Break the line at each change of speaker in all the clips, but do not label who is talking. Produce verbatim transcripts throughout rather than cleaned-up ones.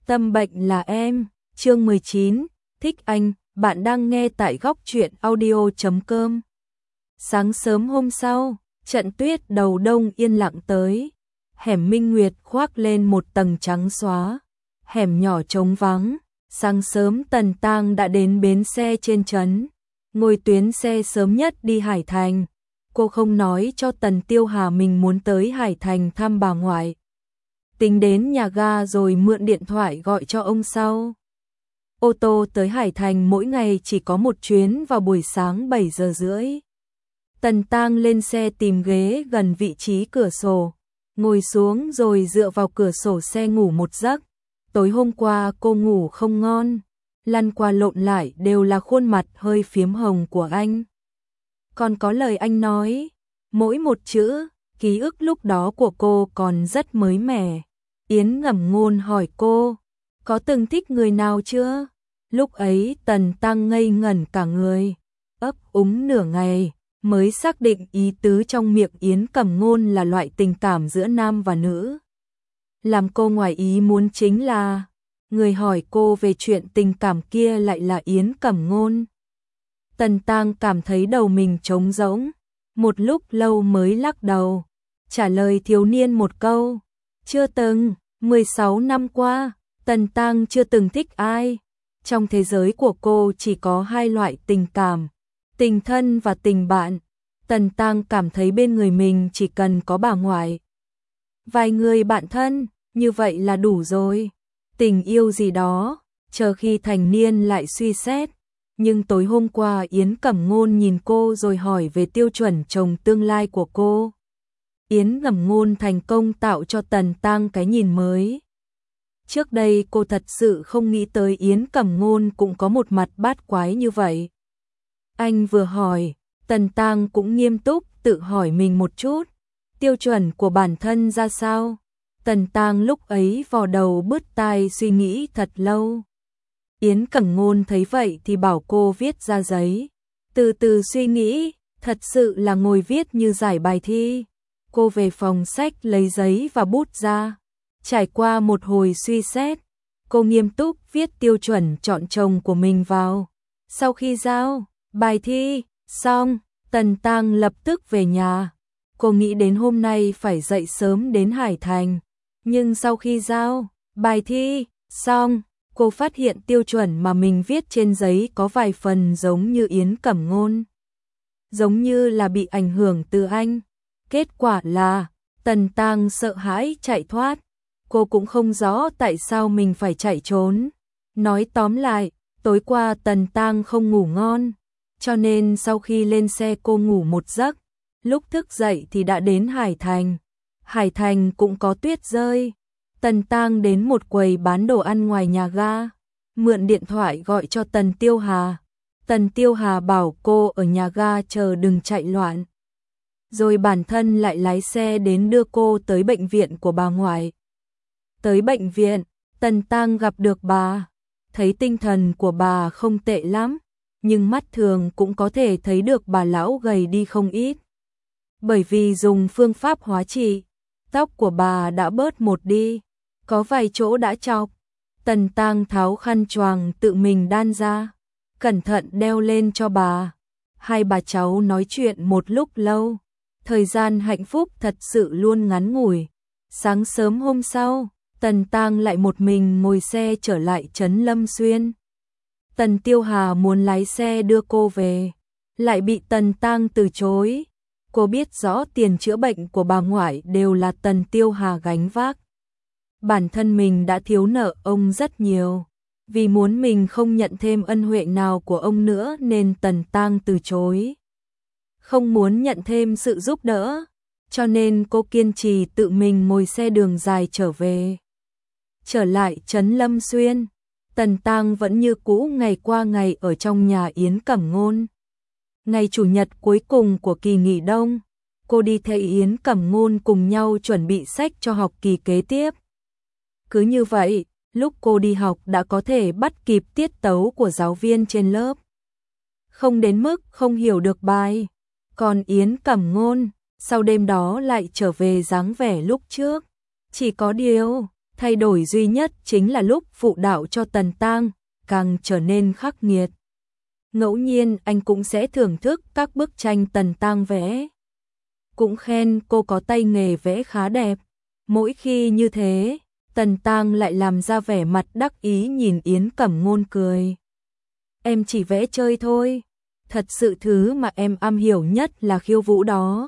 Tâm bệnh là em, chương mười chín, thích anh, bạn đang nghe tại góc truyện audio chấm com. Sáng sớm hôm sau, trận tuyết đầu đông yên lặng tới. Hẻm Minh Nguyệt khoác lên một tầng trắng xóa. Hẻm nhỏ trống vắng, sáng sớm Tần Tang đã đến bến xe trên trấn. Ngồi tuyến xe sớm nhất đi Hải Thành. Cô không nói cho Tần Tiêu Hà mình muốn tới Hải Thành thăm bà ngoại. Tính đến nhà ga rồi mượn điện thoại gọi cho ông sau. Ô tô tới Hải Thành mỗi ngày chỉ có một chuyến vào buổi sáng bảy giờ rưỡi. Tần Tang lên xe tìm ghế gần vị trí cửa sổ, ngồi xuống rồi dựa vào cửa sổ xe ngủ một giấc. Tối hôm qua cô ngủ không ngon, lăn qua lộn lại đều là khuôn mặt hơi phiếm hồng của anh. Còn có lời anh nói, mỗi một chữ, ký ức lúc đó của cô còn rất mới mẻ. Yến ngẩm ngôn hỏi cô, có từng thích người nào chưa? Lúc ấy Tần Tang ngây ngẩn cả người, ấp úng nửa ngày, mới xác định ý tứ trong miệng Yến Cẩm Ngôn là loại tình cảm giữa nam và nữ. Làm cô ngoài ý muốn chính là, người hỏi cô về chuyện tình cảm kia lại là Yến Cẩm Ngôn. Tần Tang cảm thấy đầu mình trống rỗng, một lúc lâu mới lắc đầu, trả lời thiếu niên một câu, chưa từng, mười sáu năm qua, Tần Tang chưa từng thích ai. Trong thế giới của cô chỉ có hai loại tình cảm, tình thân và tình bạn. Tần Tang cảm thấy bên người mình chỉ cần có bà ngoại, vài người bạn thân, như vậy là đủ rồi. Tình yêu gì đó, chờ khi thành niên lại suy xét. Nhưng tối hôm qua Yến Cẩm Ngôn nhìn cô rồi hỏi về tiêu chuẩn chồng tương lai của cô. Yến Cẩm Ngôn thành công tạo cho Tần Tang cái nhìn mới. Trước đây cô thật sự không nghĩ tới Yến Cẩm Ngôn cũng có một mặt bát quái như vậy. Anh vừa hỏi, Tần Tang cũng nghiêm túc tự hỏi mình một chút, tiêu chuẩn của bản thân ra sao? Tần Tang lúc ấy vò đầu bứt tai suy nghĩ thật lâu. Yến Cẩm Ngôn thấy vậy thì bảo cô viết ra giấy, từ từ suy nghĩ, thật sự là ngồi viết như giải bài thi. Cô về phòng sách lấy giấy và bút ra, trải qua một hồi suy xét, cô nghiêm túc viết tiêu chuẩn chọn chồng của mình vào. Sau khi giao bài thi xong, Tần Tang lập tức về nhà. Cô nghĩ đến hôm nay phải dậy sớm đến Hải Thành, nhưng sau khi giao bài thi xong, cô phát hiện tiêu chuẩn mà mình viết trên giấy có vài phần giống như Yến Cẩm Ngôn, giống như là bị ảnh hưởng từ anh. Kết quả là Tần Tang sợ hãi chạy thoát. Cô cũng không rõ tại sao mình phải chạy trốn. Nói tóm lại, tối qua Tần Tang không ngủ ngon, cho nên sau khi lên xe cô ngủ một giấc. Lúc thức dậy thì đã đến Hải Thành. Hải Thành cũng có tuyết rơi. Tần Tang đến một quầy bán đồ ăn ngoài nhà ga, mượn điện thoại gọi cho Tần Tiêu Hà. Tần Tiêu Hà bảo cô ở nhà ga chờ đừng chạy loạn, rồi bản thân lại lái xe đến đưa cô tới bệnh viện của bà ngoại. Tới bệnh viện, Tần Tang gặp được bà, thấy tinh thần của bà không tệ lắm, nhưng mắt thường cũng có thể thấy được bà lão gầy đi không ít. Bởi vì dùng phương pháp hóa trị, tóc của bà đã bớt một đi, có vài chỗ đã chọc. Tần Tang tháo khăn choàng tự mình đan ra, cẩn thận đeo lên cho bà. Hai bà cháu nói chuyện một lúc lâu, thời gian hạnh phúc thật sự luôn ngắn ngủi. Sáng sớm hôm sau, Tần Tang lại một mình ngồi xe trở lại trấn Lâm Xuyên. Tần Tiêu Hà muốn lái xe đưa cô về, lại bị Tần Tang từ chối. Cô biết rõ tiền chữa bệnh của bà ngoại đều là Tần Tiêu Hà gánh vác. Bản thân mình đã thiếu nợ ông rất nhiều, vì muốn mình không nhận thêm ân huệ nào của ông nữa nên Tần Tang từ chối. Không muốn nhận thêm sự giúp đỡ, cho nên cô kiên trì tự mình ngồi xe đường dài trở về. Trở lại trấn Lâm Xuyên, Tần Tang vẫn như cũ ngày qua ngày ở trong nhà Yến Cẩm Ngôn. Ngày chủ nhật cuối cùng của kỳ nghỉ đông, cô đi theo Yến Cẩm Ngôn cùng nhau chuẩn bị sách cho học kỳ kế tiếp. Cứ như vậy, lúc cô đi học đã có thể bắt kịp tiết tấu của giáo viên trên lớp. Không đến mức không hiểu được bài. Còn Yến Cẩm Ngôn, sau đêm đó lại trở về dáng vẻ lúc trước. Chỉ có điều, Thay đổi duy nhất chính là lúc phụ đạo cho Tần Tang, càng trở nên khắc nghiệt. Ngẫu nhiên anh cũng sẽ thưởng thức các bức tranh Tần Tang vẽ. Cũng khen cô có tay nghề vẽ khá đẹp. Mỗi khi như thế, Tần Tang lại làm ra vẻ mặt đắc ý nhìn Yến Cẩm Ngôn cười. Em chỉ vẽ chơi thôi, thật sự thứ mà em am hiểu nhất là khiêu vũ đó.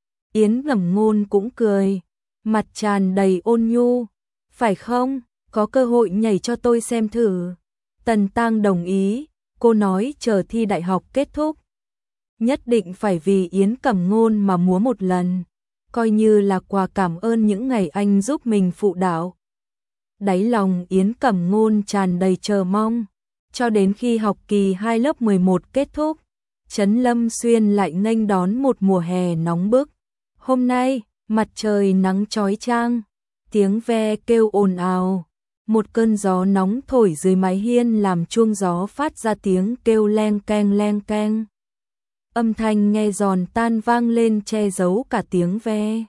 Yến Cẩm Ngôn cũng cười, mặt tràn đầy ôn nhu. Phải không, có cơ hội nhảy cho tôi xem thử. Tần Tang đồng ý, cô nói chờ thi đại học kết thúc. Nhất định phải vì Yến Cẩm Ngôn mà múa một lần, coi như là quà cảm ơn những ngày anh giúp mình phụ đạo. Đáy lòng Yến Cẩm Ngôn tràn đầy chờ mong, cho đến khi học kỳ hai lớp mười một kết thúc, Trấn Lâm Xuyên lại nghênh đón một mùa hè nóng bức. Hôm nay, mặt trời nắng chói chang, tiếng ve kêu ồn ào, một cơn gió nóng thổi dưới mái hiên làm chuông gió phát ra tiếng kêu leng keng leng keng. Âm thanh nghe giòn tan vang lên che giấu cả tiếng ve.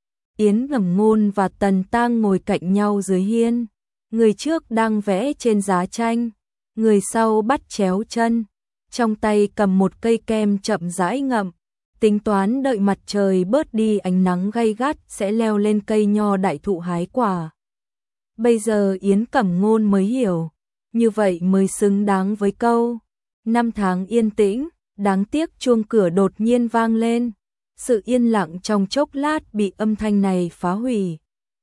Yến Cẩm Ngôn và Tần Tang ngồi cạnh nhau dưới hiên, người trước đang vẽ trên giá tranh, người sau bắt chéo chân, trong tay cầm một cây kem chậm rãi ngậm, tính toán đợi mặt trời bớt đi ánh nắng gay gắt sẽ leo lên cây nho đại thụ hái quả. Bây giờ Yến Cẩm Ngôn mới hiểu, như vậy mới xứng đáng với câu năm tháng yên tĩnh. Đáng tiếc chuông cửa đột nhiên vang lên, sự yên lặng trong chốc lát bị âm thanh này phá hủy.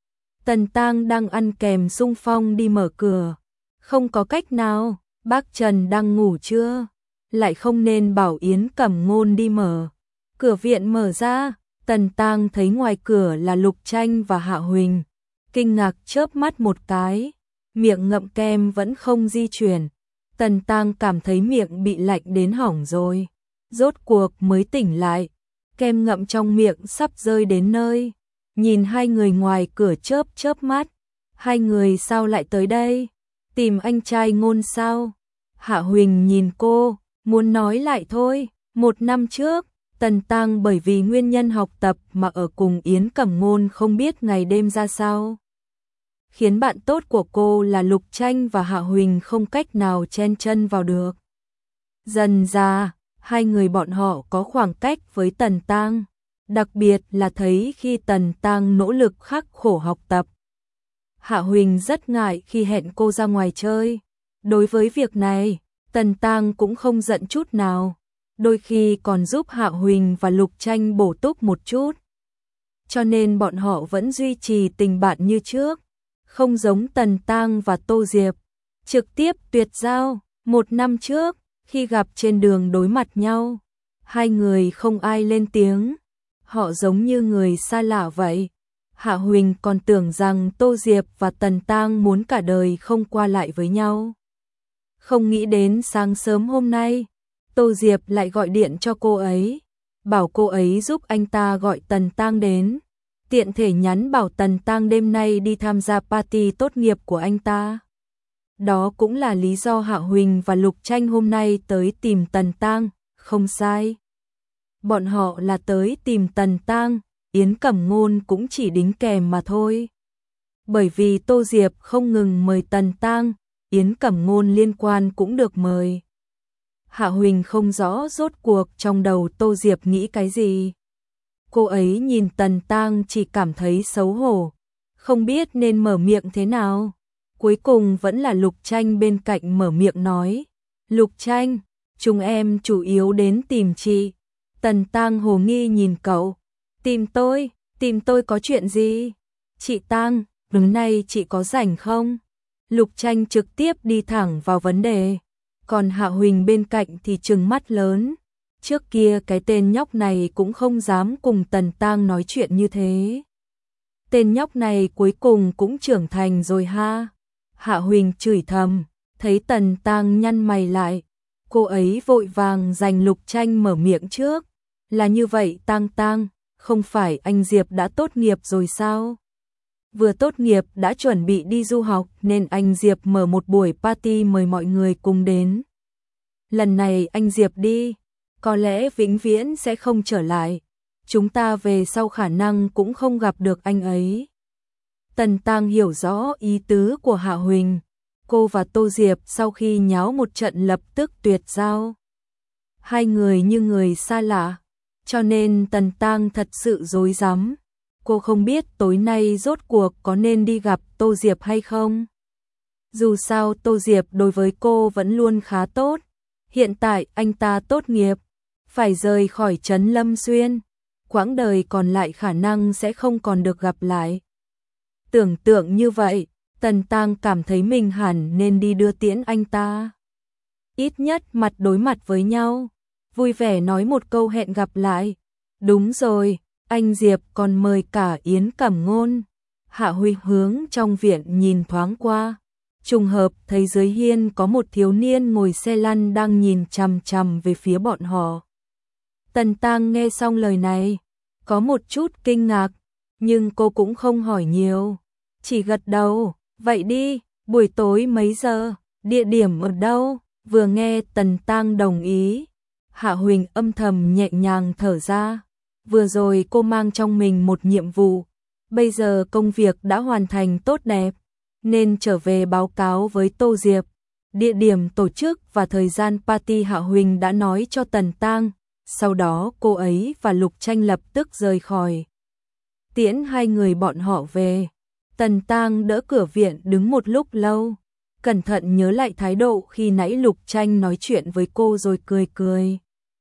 Tần Tang đang ăn kèm xung phong đi mở cửa, không có cách nào, bác Trần đang ngủ chưa, lại không nên bảo Yến Cẩm Ngôn đi mở. Cửa viện mở ra, Tần Tang thấy ngoài cửa là Lục Tranh và Hạ Huỳnh, kinh ngạc chớp mắt một cái, miệng ngậm kem vẫn không di chuyển. Tần Tang cảm thấy miệng bị lạnh đến hỏng rồi, rốt cuộc mới tỉnh lại, kem ngậm trong miệng sắp rơi đến nơi, nhìn hai người ngoài cửa chớp chớp mắt, hai người sao lại tới đây, tìm anh trai Ngôn sao? Hạ Huỳnh nhìn cô, muốn nói lại thôi, một năm trước, Tần Tang bởi vì nguyên nhân học tập mà ở cùng Yến Cẩm Ngôn không biết ngày đêm ra sao. Khiến bạn tốt của cô là Lục Tranh và Hạ Huỳnh không cách nào chen chân vào được. Dần ra, hai người bọn họ có khoảng cách với Tần Tang, đặc biệt là thấy khi Tần Tang nỗ lực khắc khổ học tập. Hạ Huỳnh rất ngại khi hẹn cô ra ngoài chơi. Đối với việc này, Tần Tang cũng không giận chút nào, đôi khi còn giúp Hạ Huỳnh và Lục Tranh bổ túc một chút. Cho nên bọn họ vẫn duy trì tình bạn như trước. Không giống Tần Tang và Tô Diệp, trực tiếp tuyệt giao. Một năm trước, khi gặp trên đường đối mặt nhau, hai người không ai lên tiếng, họ giống như người xa lạ vậy. Hạ Huỳnh còn tưởng rằng Tô Diệp và Tần Tang muốn cả đời không qua lại với nhau. Không nghĩ đến sáng sớm hôm nay, Tô Diệp lại gọi điện cho cô ấy, bảo cô ấy giúp anh ta gọi Tần Tang đến. Tiện thể nhắn bảo Tần Tang đêm nay đi tham gia party tốt nghiệp của anh ta. Đó cũng là lý do Hạ Huỳnh và Lục Tranh hôm nay tới tìm Tần Tang, không sai. Bọn họ là tới tìm Tần Tang, Yến Cẩm Ngôn cũng chỉ đính kèm mà thôi. Bởi vì Tô Diệp không ngừng mời Tần Tang, Yến Cẩm Ngôn liên quan cũng được mời. Hạ Huỳnh không rõ rốt cuộc trong đầu Tô Diệp nghĩ cái gì. Cô ấy nhìn Tần Tang chỉ cảm thấy xấu hổ, không biết nên mở miệng thế nào. Cuối cùng vẫn là Lục Tranh bên cạnh mở miệng nói. Lục Tranh, chúng em chủ yếu đến tìm chị. Tần Tang hồ nghi nhìn cậu. Tìm tôi, tìm tôi có chuyện gì? Chị Tang, hôm nay chị có rảnh không? Lục Tranh trực tiếp đi thẳng vào vấn đề. Còn Hạ Huỳnh bên cạnh thì trừng mắt lớn. Trước kia cái tên nhóc này cũng không dám cùng Tần Tang nói chuyện như thế. Tên nhóc này cuối cùng cũng trưởng thành rồi ha. Hạ Huỳnh chửi thầm, thấy Tần Tang nhăn mày lại. Cô ấy vội vàng giành Lục Tranh mở miệng trước. Là như vậy Tang Tang, không phải anh Diệp đã tốt nghiệp rồi sao? Vừa tốt nghiệp đã chuẩn bị đi du học nên anh Diệp mở một buổi party mời mọi người cùng đến. Lần này anh Diệp đi, có lẽ vĩnh viễn sẽ không trở lại. Chúng ta về sau khả năng cũng không gặp được anh ấy. Tần Tăng hiểu rõ ý tứ của Hạ Huỳnh. Cô và Tô Diệp sau khi nháo một trận lập tức tuyệt giao. Hai người như người xa lạ, cho nên Tần Tăng thật sự rối rắm. Cô không biết tối nay rốt cuộc có nên đi gặp Tô Diệp hay không. Dù sao Tô Diệp đối với cô vẫn luôn khá tốt. Hiện tại anh ta tốt nghiệp, phải rời khỏi trấn Lâm Xuyên. Quãng đời còn lại khả năng sẽ không còn được gặp lại. Tưởng tượng như vậy, Tần Tăng cảm thấy mình hẳn nên đi đưa tiễn anh ta. Ít nhất mặt đối mặt với nhau, vui vẻ nói một câu hẹn gặp lại. Đúng rồi, anh Diệp còn mời cả Yến Cẩm Ngôn. Hạ Huy hướng trong viện nhìn thoáng qua, trùng hợp thấy dưới hiên có một thiếu niên ngồi xe lăn đang nhìn chằm chằm về phía bọn họ. Tần Tăng nghe xong lời này, có một chút kinh ngạc, nhưng cô cũng không hỏi nhiều, chỉ gật đầu. Vậy đi, buổi tối mấy giờ, địa điểm ở đâu? Vừa nghe Tần Tăng đồng ý, Hạ Huỳnh âm thầm nhẹ nhàng thở ra. Vừa rồi cô mang trong mình một nhiệm vụ, bây giờ công việc đã hoàn thành tốt đẹp, nên trở về báo cáo với Tô Diệp. Địa điểm tổ chức và thời gian party Hạ Huỳnh đã nói cho Tần Tăng. Sau đó cô ấy và Lục Tranh lập tức rời khỏi, tiễn hai người bọn họ về. Tần Tăng đỡ cửa viện đứng một lúc lâu, cẩn thận nhớ lại thái độ khi nãy Lục Tranh nói chuyện với cô rồi cười cười.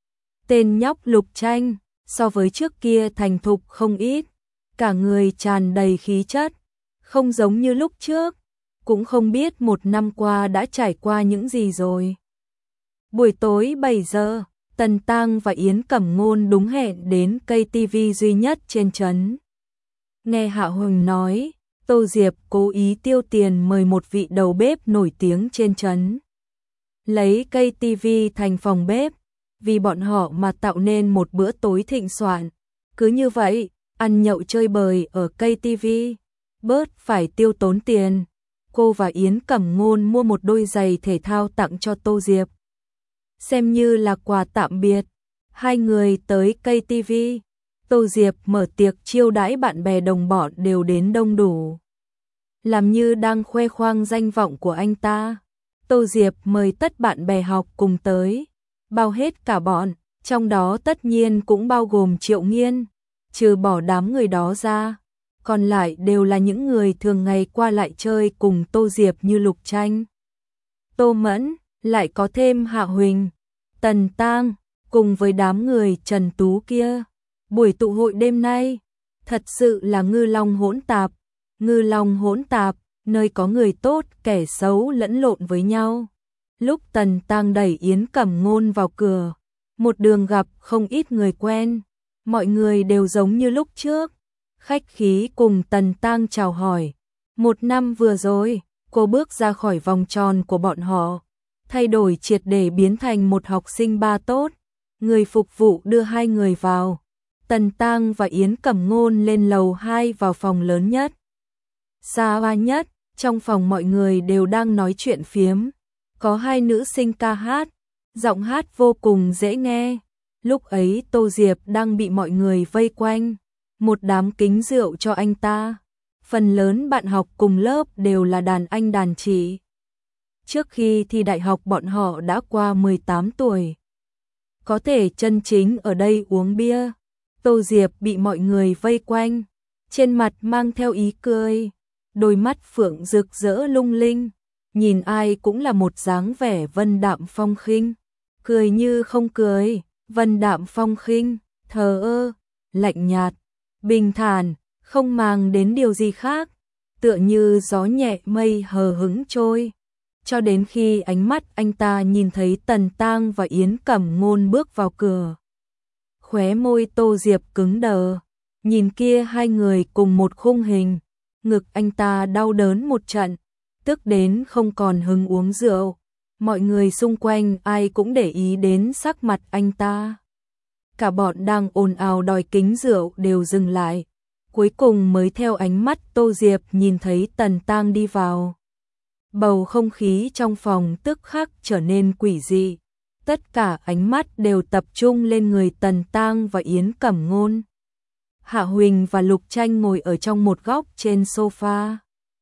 Tên nhóc Lục Tranh, so với trước kia thành thục không ít, cả người tràn đầy khí chất, không giống như lúc trước, cũng không biết một năm qua đã trải qua những gì rồi. Buổi tối bảy giờ, Tần Tăng và Yến Cẩm Ngôn đúng hẹn đến cây tivi duy nhất trên trấn. Nghe Hạ Huỳnh nói, Tô Diệp cố ý tiêu tiền mời một vị đầu bếp nổi tiếng trên trấn, lấy cây tivi thành phòng bếp, vì bọn họ mà tạo nên một bữa tối thịnh soạn. Cứ như vậy, ăn nhậu chơi bời ở cây tivi, bớt phải tiêu tốn tiền. Cô và Yến Cẩm Ngôn mua một đôi giày thể thao tặng cho Tô Diệp, xem như là quà tạm biệt. Hai người tới cây tivi, Tô Diệp mở tiệc chiêu đãi bạn bè đồng bọn đều đến đông đủ. Làm như đang khoe khoang danh vọng của anh ta, Tô Diệp mời tất bạn bè học cùng tới, bao hết cả bọn, trong đó tất nhiên cũng bao gồm Triệu Nghiên. Trừ bỏ đám người đó ra, còn lại đều là những người thường ngày qua lại chơi cùng Tô Diệp như Lục Tranh, Tô Mẫn, lại có thêm Hạ Huỳnh, Tần Tăng, cùng với đám người Trần Tú kia. Buổi tụ hội đêm nay thật sự là ngư long hỗn tạp, ngư long hỗn tạp, nơi có người tốt kẻ xấu lẫn lộn với nhau. Lúc Tần Tăng đẩy Yến Cẩm Ngôn vào cửa, một đường gặp không ít người quen, mọi người đều giống như lúc trước, khách khí cùng Tần Tăng chào hỏi. Một năm vừa rồi, cô bước ra khỏi vòng tròn của bọn họ, thay đổi triệt để biến thành một học sinh ba tốt. Người phục vụ đưa hai người vào, Tần Tăng và Yến Cẩm Ngôn lên lầu hai vào phòng lớn nhất, xa hoa nhất. Trong phòng mọi người đều đang nói chuyện phiếm, có hai nữ sinh ca hát, giọng hát vô cùng dễ nghe. Lúc ấy Tô Diệp đang bị mọi người vây quanh, một đám kính rượu cho anh ta. Phần lớn bạn học cùng lớp đều là đàn anh đàn chị. Trước khi thi đại học bọn họ đã qua mười tám tuổi, có thể chân chính ở đây uống bia. Tô Diệp bị mọi người vây quanh, trên mặt mang theo ý cười, đôi mắt phượng rực rỡ lung linh, nhìn ai cũng là một dáng vẻ vân đạm phong khinh, cười như không cười, vân đạm phong khinh, thờ ơ, lạnh nhạt, bình thản, không màng đến điều gì khác, tựa như gió nhẹ mây hờ hững trôi. Cho đến khi ánh mắt anh ta nhìn thấy Tần Tăng và Yến Cẩm Ngôn bước vào cửa, khóe môi Tô Diệp cứng đờ, nhìn kia hai người cùng một khung hình, ngực anh ta đau đớn một trận, tức đến không còn hứng uống rượu. Mọi người xung quanh ai cũng để ý đến sắc mặt anh ta. Cả bọn đang ồn ào đòi kính rượu đều dừng lại, cuối cùng mới theo ánh mắt Tô Diệp nhìn thấy Tần Tăng đi vào. Bầu không khí trong phòng tức khắc trở nên quỷ dị, tất cả ánh mắt đều tập trung lên người Tần Tăng và Yến Cẩm Ngôn. Hạ Huỳnh và Lục Tranh ngồi ở trong một góc trên sofa.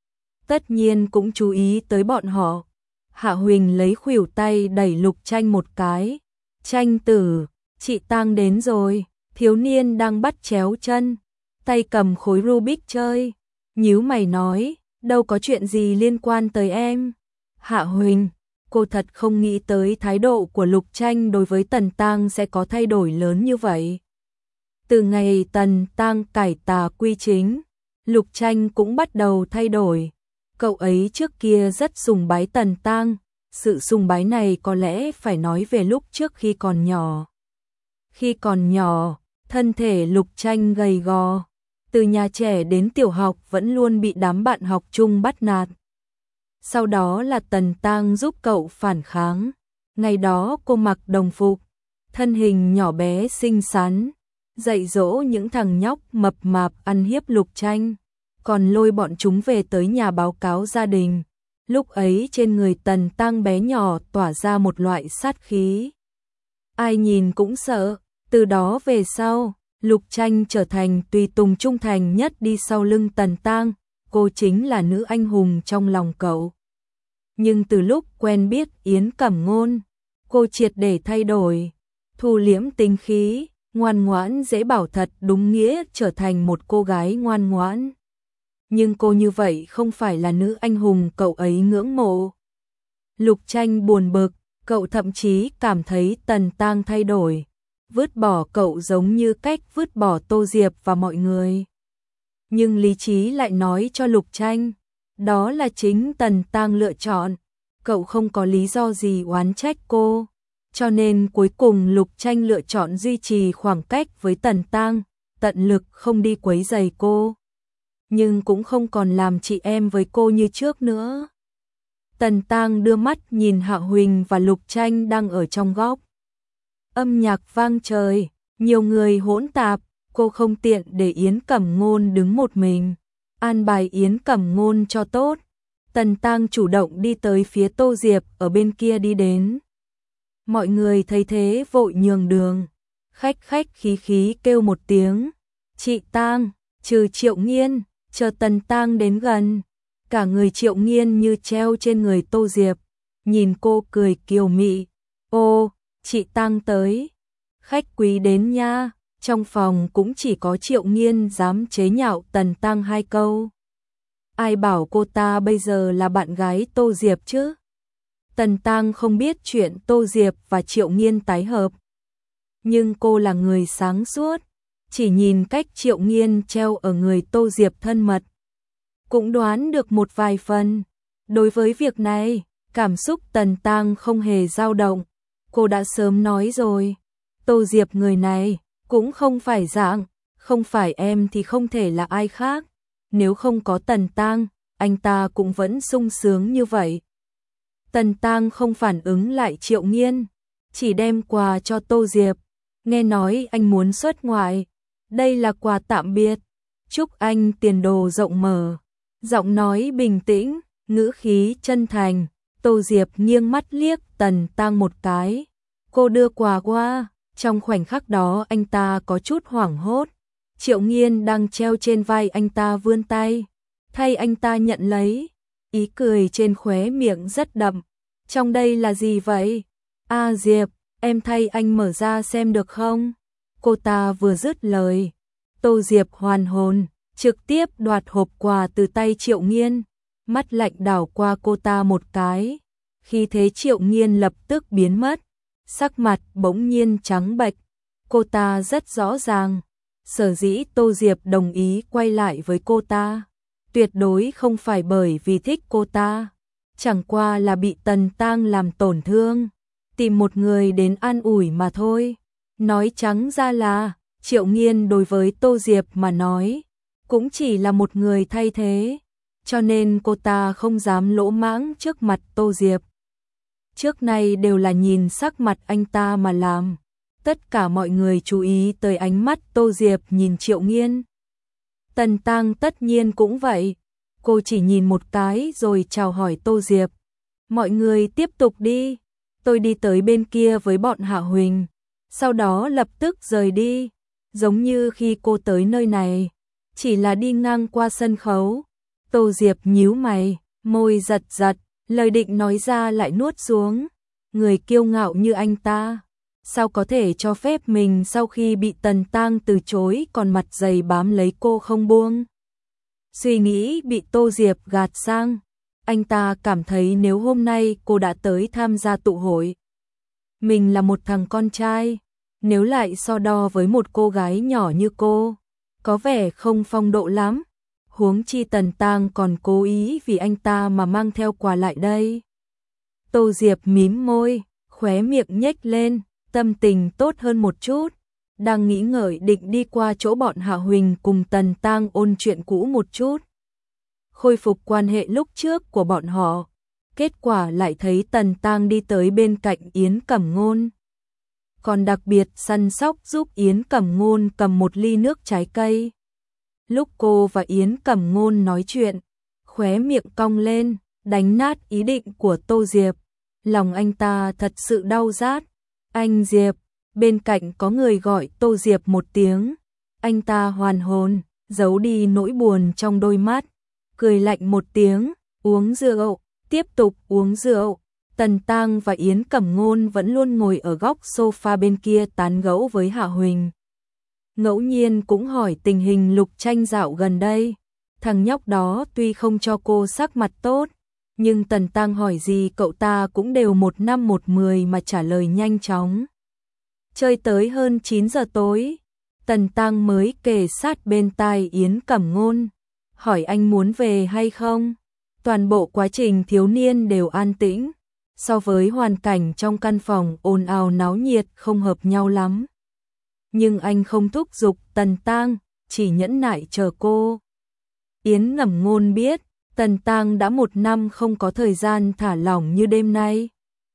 Tất nhiên cũng chú ý tới bọn họ. Hạ Huỳnh lấy khuỷu tay đẩy Lục Tranh một cái. Tranh tử, chị Tang đến rồi. Thiếu niên đang bắt chéo chân, tay cầm khối Rubik chơi. Nhíu mày nói, đâu có chuyện gì liên quan tới em. Hạ Huỳnh, cô thật không nghĩ tới thái độ của Lục Tranh đối với Tần Tang sẽ có thay đổi lớn như vậy. Từ ngày Tần Tang cải tà quy chính, Lục Tranh cũng bắt đầu thay đổi. Cậu ấy trước kia rất sùng bái Tần Tang, sự sùng bái này có lẽ phải nói về lúc trước khi còn nhỏ. Khi còn nhỏ, thân thể Lục Tranh gầy gò, từ nhà trẻ đến tiểu học vẫn luôn bị đám bạn học chung bắt nạt. Sau đó là Tần Tang giúp cậu phản kháng. Ngày đó cô mặc đồng phục, thân hình nhỏ bé xinh xắn, dạy dỗ những thằng nhóc mập mạp ăn hiếp Lục Tranh, còn lôi bọn chúng về tới nhà báo cáo gia đình. Lúc ấy trên người Tần Tang bé nhỏ tỏa ra một loại sát khí. Ai nhìn cũng sợ, từ đó về sau, Lục Tranh trở thành tùy tùng trung thành nhất đi sau lưng Tần Tang, cô chính là nữ anh hùng trong lòng cậu. Nhưng từ lúc quen biết Yến Cẩm Ngôn, cô triệt để thay đổi, thu liễm tính khí, ngoan ngoãn dễ bảo thật đúng nghĩa trở thành một cô gái ngoan ngoãn. Nhưng cô như vậy không phải là nữ anh hùng cậu ấy ngưỡng mộ. Lục Tranh buồn bực, cậu thậm chí cảm thấy Tần Tang thay đổi, vứt bỏ cậu giống như cách vứt bỏ Tô Diệp và mọi người. Nhưng lý trí lại nói cho Lục Tranh, đó là chính Tần Tang lựa chọn, cậu không có lý do gì oán trách cô. Cho nên cuối cùng Lục Tranh lựa chọn duy trì khoảng cách với Tần Tang, tận lực không đi quấy rầy cô. Nhưng cũng không còn làm chị em với cô như trước nữa. Tần Tang đưa mắt nhìn Hạ Huỳnh và Lục Tranh đang ở trong góc. Âm nhạc vang trời, nhiều người hỗn tạp, cô không tiện để Yến Cẩm Ngôn đứng một mình. An bài Yến Cẩm Ngôn cho tốt. Tần Tang chủ động đi tới phía Tô Diệp ở bên kia đi đến. Mọi người thấy thế vội nhường đường. Khách khách khí khí kêu một tiếng. Chị Tang, trừ Triệu Nghiên, chờ Tần Tang đến gần. Cả người Triệu Nghiên như treo trên người Tô Diệp. Nhìn cô cười kiều mị. Ô, chị Tang tới. Khách quý đến nha. Trong phòng cũng chỉ có Triệu Nghiên dám chế nhạo Tần Tang hai câu. Ai bảo cô ta bây giờ là bạn gái Tô Diệp chứ? Tần Tang không biết chuyện Tô Diệp và Triệu Nghiên tái hợp. Nhưng cô là người sáng suốt, chỉ nhìn cách Triệu Nghiên treo ở người Tô Diệp thân mật, cũng đoán được một vài phần. Đối với việc này, cảm xúc Tần Tang không hề dao động. Cô đã sớm nói rồi, Tô Diệp người này cũng không phải dạng, không phải em thì không thể là ai khác. Nếu không có Tần Tang, anh ta cũng vẫn sung sướng như vậy. Tần Tang không phản ứng lại Triệu Nghiên, chỉ đem quà cho Tô Diệp. Nghe nói anh muốn xuất ngoại, đây là quà tạm biệt, chúc anh tiền đồ rộng mở. Giọng nói bình tĩnh, ngữ khí chân thành. Tô Diệp nghiêng mắt liếc Tần Tang một cái. Cô đưa quà qua, trong khoảnh khắc đó anh ta có chút hoảng hốt. Triệu Nghiên đang treo trên vai anh ta vươn tay, thay anh ta nhận lấy, ý cười trên khóe miệng rất đậm. Trong đây là gì vậy? A Diệp, em thay anh mở ra xem được không? Cô ta vừa dứt lời, Tô Diệp hoàn hồn, trực tiếp đoạt hộp quà từ tay Triệu Nghiên, mắt lạnh đảo qua cô ta một cái. Khi thế Triệu Nghiên lập tức biến mất, sắc mặt bỗng nhiên trắng bệch. Cô ta rất rõ ràng, sở dĩ Tô Diệp đồng ý quay lại với cô ta, tuyệt đối không phải bởi vì thích cô ta, chẳng qua là bị Tần Tang làm tổn thương, tìm một người đến an ủi mà thôi. Nói trắng ra là, Triệu Nghiên đối với Tô Diệp mà nói, cũng chỉ là một người thay thế, cho nên cô ta không dám lỗ mãng trước mặt Tô Diệp. Trước nay đều là nhìn sắc mặt anh ta mà làm. Tất cả mọi người chú ý tới ánh mắt Tô Diệp nhìn Triệu Nghiên. Tần Tang tất nhiên cũng vậy. Cô chỉ nhìn một cái rồi chào hỏi Tô Diệp. Mọi người tiếp tục đi. Tôi đi tới bên kia với bọn Hạ Huỳnh. Sau đó lập tức rời đi. giống như khi cô tới nơi này, chỉ là đi ngang qua sân khấu. Tô Diệp nhíu mày, môi giật giật, lời định nói ra lại nuốt xuống. Người kiêu ngạo như anh ta, sao có thể cho phép mình sau khi bị Tần Tang từ chối còn mặt dày bám lấy cô không buông. Suy nghĩ bị Tô Diệp gạt sang, anh ta cảm thấy nếu hôm nay cô đã tới tham gia tụ hội, mình là một thằng con trai, nếu lại so đo với một cô gái nhỏ như cô, có vẻ không phong độ lắm. Huống chi Tần Tang còn cố ý vì anh ta mà mang theo quà lại đây. Tô Diệp mím môi, khóe miệng nhếch lên, tâm tình tốt hơn một chút, đang nghĩ ngợi định đi qua chỗ bọn Hạ Huỳnh cùng Tần Tang ôn chuyện cũ một chút, khôi phục quan hệ lúc trước của bọn họ. Kết quả lại thấy Tần Tang đi tới bên cạnh Yến Cẩm Ngôn, còn đặc biệt săn sóc giúp Yến Cẩm Ngôn cầm một ly nước trái cây. Lúc cô và Yến Cẩm Ngôn nói chuyện, khóe miệng cong lên, đánh nát ý định của Tô Diệp. Lòng anh ta thật sự đau rát. Anh Diệp, bên cạnh có người gọi Tô Diệp một tiếng. Anh ta hoàn hồn, giấu đi nỗi buồn trong đôi mắt, cười lạnh một tiếng, uống rượu, tiếp tục uống rượu. Tần Tang và Yến Cẩm Ngôn vẫn luôn ngồi ở góc sofa bên kia tán gẫu với Hạ Huỳnh. Ngẫu nhiên cũng hỏi tình hình Lục Tranh dạo gần đây. Thằng nhóc đó tuy không cho cô sắc mặt tốt, nhưng Tần Tang hỏi gì cậu ta cũng đều một năm một mười mà trả lời nhanh chóng. Chơi tới hơn chín giờ tối, Tần Tang mới kề sát bên tai Yến Cẩm Ngôn, hỏi anh muốn về hay không. Toàn bộ quá trình thiếu niên đều an tĩnh, so với hoàn cảnh trong căn phòng ồn ào náo nhiệt không hợp nhau lắm. Nhưng anh không thúc giục Tần Tang, chỉ nhẫn nại chờ cô. Yến Cẩm Ngôn biết, Tần Tang đã một năm không có thời gian thả lỏng như đêm nay.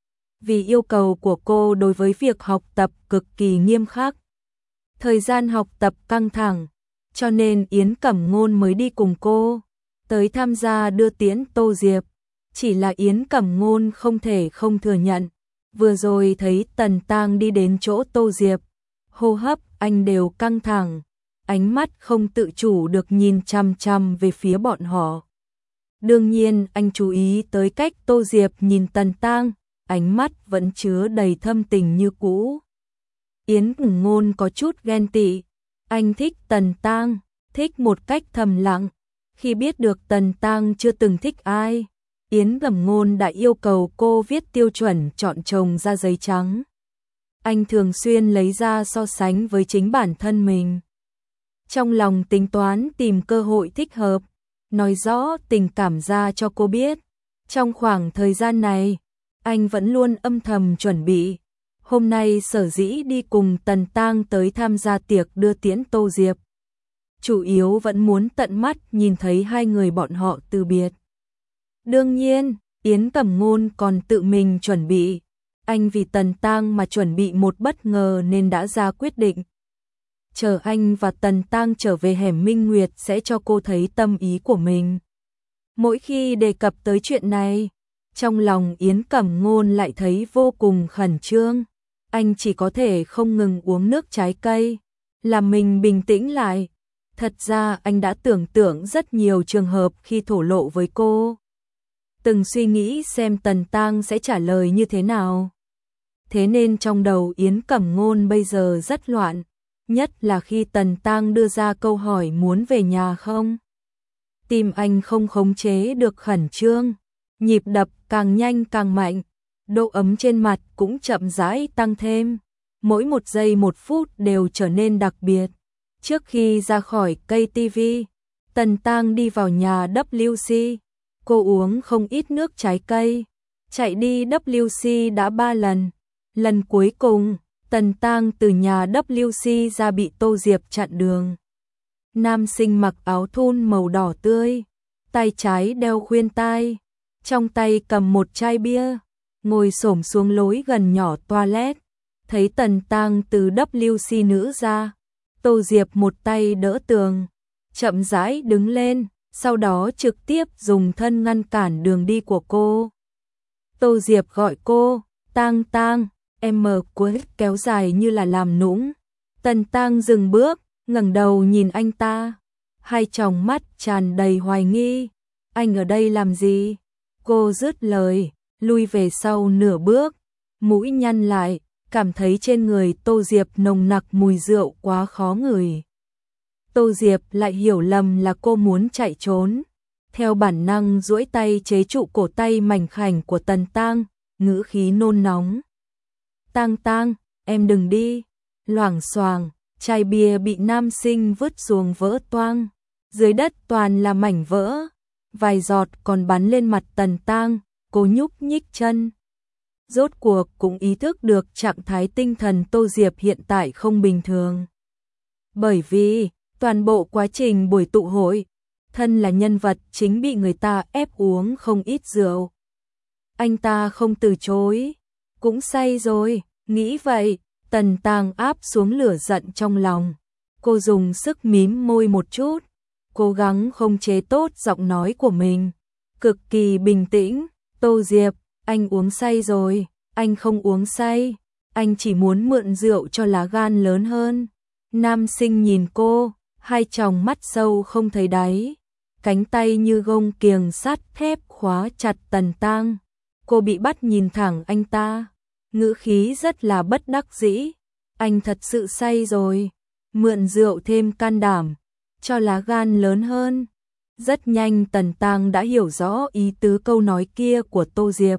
Vì yêu cầu của cô đối với việc học tập cực kỳ nghiêm khắc, thời gian học tập căng thẳng, cho nên Yến Cẩm Ngôn mới đi cùng cô, tới tham gia đưa tiễn Tô Diệp. Chỉ là Yến Cẩm Ngôn không thể không thừa nhận, vừa rồi thấy Tần Tang đi đến chỗ Tô Diệp, hô hấp anh đều căng thẳng, ánh mắt không tự chủ được nhìn chằm chằm về phía bọn họ. Đương nhiên anh chú ý tới cách Tô Diệp nhìn Tần Tang, ánh mắt vẫn chứa đầy thâm tình như cũ. Yến Cẩm Ngôn có chút ghen tị, anh thích Tần Tang, thích một cách thầm lặng. Khi biết được Tần Tang chưa từng thích ai, Yến Cẩm Ngôn đã yêu cầu cô viết tiêu chuẩn chọn chồng ra giấy trắng. Anh thường xuyên lấy ra so sánh với chính bản thân mình, trong lòng tính toán tìm cơ hội thích hợp, nói rõ tình cảm ra cho cô biết. Trong khoảng thời gian này, anh vẫn luôn âm thầm chuẩn bị. Hôm nay sở dĩ đi cùng Tần Tang tới tham gia tiệc đưa tiễn Tô Diệp, chủ yếu vẫn muốn tận mắt nhìn thấy hai người bọn họ từ biệt. Đương nhiên, Yến Cẩm Ngôn còn tự mình chuẩn bị. Anh vì Tần Tang mà chuẩn bị một bất ngờ nên đã ra quyết định. Chờ anh và Tần Tang trở về hẻm Minh Nguyệt sẽ cho cô thấy tâm ý của mình. Mỗi khi đề cập tới chuyện này, trong lòng Yến Cẩm Ngôn lại thấy vô cùng khẩn trương. Anh chỉ có thể không ngừng uống nước trái cây, làm mình bình tĩnh lại. Thật ra anh đã tưởng tượng rất nhiều trường hợp khi thổ lộ với cô, từng suy nghĩ xem Tần Tang sẽ trả lời như thế nào. Thế nên trong đầu Yến Cẩm Ngôn bây giờ rất loạn, nhất là khi Tần Tang đưa ra câu hỏi muốn về nhà không. Tim anh không khống chế được khẩn trương, nhịp đập càng nhanh càng mạnh, độ ấm trên mặt cũng chậm rãi tăng thêm, mỗi một giây một phút đều trở nên đặc biệt. Trước khi ra khỏi cây ti vi, Tần Tang đi vào nhà W C, cô uống không ít nước trái cây, chạy đi W C đã ba lần. Lần cuối cùng, Tần Tang từ nhà W C ra bị Tô Diệp chặn đường. Nam sinh mặc áo thun màu đỏ tươi, tay trái đeo khuyên tai, trong tay cầm một chai bia, ngồi xổm xuống lối gần nhỏ toilet. Thấy Tần Tang từ W C nữ ra, Tô Diệp một tay đỡ tường, chậm rãi đứng lên, sau đó trực tiếp dùng thân ngăn cản đường đi của cô. Tô Diệp gọi cô, Tang Tang, em mở quấy kéo dài như là làm nũng. Tần Tang dừng bước, ngẩng đầu nhìn anh ta, hai tròng mắt tràn đầy hoài nghi. Anh ở đây làm gì? Cô dứt lời, lui về sau nửa bước, mũi nhăn lại, cảm thấy trên người Tô Diệp nồng nặc mùi rượu quá khó ngửi. Tô Diệp lại hiểu lầm là cô muốn chạy trốn, theo bản năng duỗi tay chế trụ cổ tay mảnh khảnh của Tần Tang, ngữ khí nôn nóng. Tang Tang, em đừng đi. Loảng xoảng, chai bia bị nam sinh vứt xuống vỡ toang, dưới đất toàn là mảnh vỡ, vài giọt còn bắn lên mặt Tần Tang, cô nhúc nhích chân. Rốt cuộc cũng ý thức được trạng thái tinh thần Tô Diệp hiện tại không bình thường. Bởi vì, toàn bộ quá trình buổi tụ hội, thân là nhân vật chính bị người ta ép uống không ít rượu. Anh ta không từ chối, cũng say rồi, nghĩ vậy, Tần Tang áp xuống lửa giận trong lòng. Cô dùng sức mím môi một chút, cố gắng khống chế tốt giọng nói của mình. Cực kỳ bình tĩnh, Tô Diệp, anh uống say rồi, anh không uống say, anh chỉ muốn mượn rượu cho lá gan lớn hơn. Nam sinh nhìn cô, hai tròng mắt sâu không thấy đáy, cánh tay như gông kiềng sắt thép khóa chặt Tần Tang. Cô bị bắt nhìn thẳng anh ta, ngữ khí rất là bất đắc dĩ. Anh thật sự say rồi, mượn rượu thêm can đảm, cho lá gan lớn hơn. Rất nhanh Tần Tang đã hiểu rõ ý tứ câu nói kia của Tô Diệp.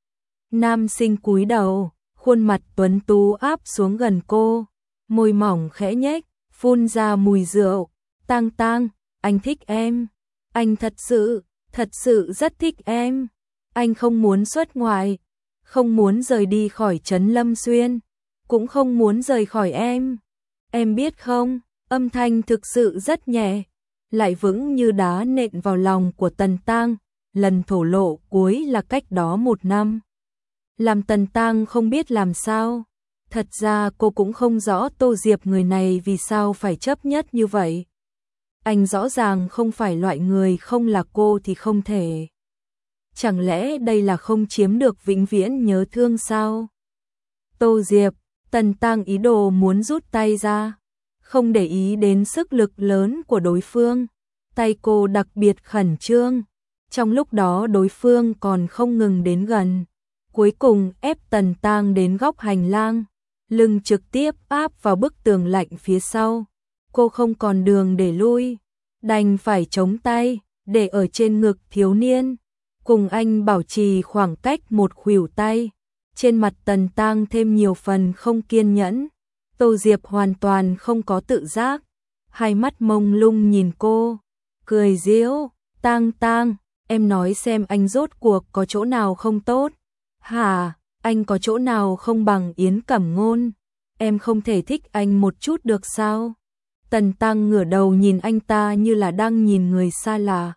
Nam sinh cúi đầu, khuôn mặt tuấn tú áp xuống gần cô, môi mỏng khẽ nhếch, phun ra mùi rượu. Tang Tang, anh thích em, anh thật sự, thật sự rất thích em. Anh không muốn xuất ngoại, không muốn rời đi khỏi trấn Lâm Xuyên, cũng không muốn rời khỏi em. Em biết không, âm thanh thực sự rất nhẹ, lại vững như đá nện vào lòng của Tần Tang. Lần thổ lộ cuối là cách đó một năm, làm Tần Tang không biết làm sao. Thật ra cô cũng không rõ Tô Diệp người này vì sao phải chấp nhất như vậy. Anh rõ ràng không phải loại người không là cô thì không thể. Chẳng lẽ đây là không chiếm được vĩnh viễn nhớ thương sao? Tô Diệp, Tần Tang ý đồ muốn rút tay ra, không để ý đến sức lực lớn của đối phương. Tay cô đặc biệt khẩn trương, trong lúc đó đối phương còn không ngừng đến gần. Cuối cùng ép Tần Tang đến góc hành lang, lưng trực tiếp áp vào bức tường lạnh phía sau. Cô không còn đường để lui, đành phải chống tay, để ở trên ngực thiếu niên, cùng anh bảo trì khoảng cách một khuỷu tay. Trên mặt Tần Tang thêm nhiều phần không kiên nhẫn. Tô Diệp hoàn toàn không có tự giác, hai mắt mông lung nhìn cô, cười giễu. Tang Tang, em nói xem anh rốt cuộc có chỗ nào không tốt? Hả, anh có chỗ nào không bằng Yến Cẩm Ngôn? Em không thể thích anh một chút được sao? Tần Tang ngửa đầu nhìn anh ta như là đang nhìn người xa lạ.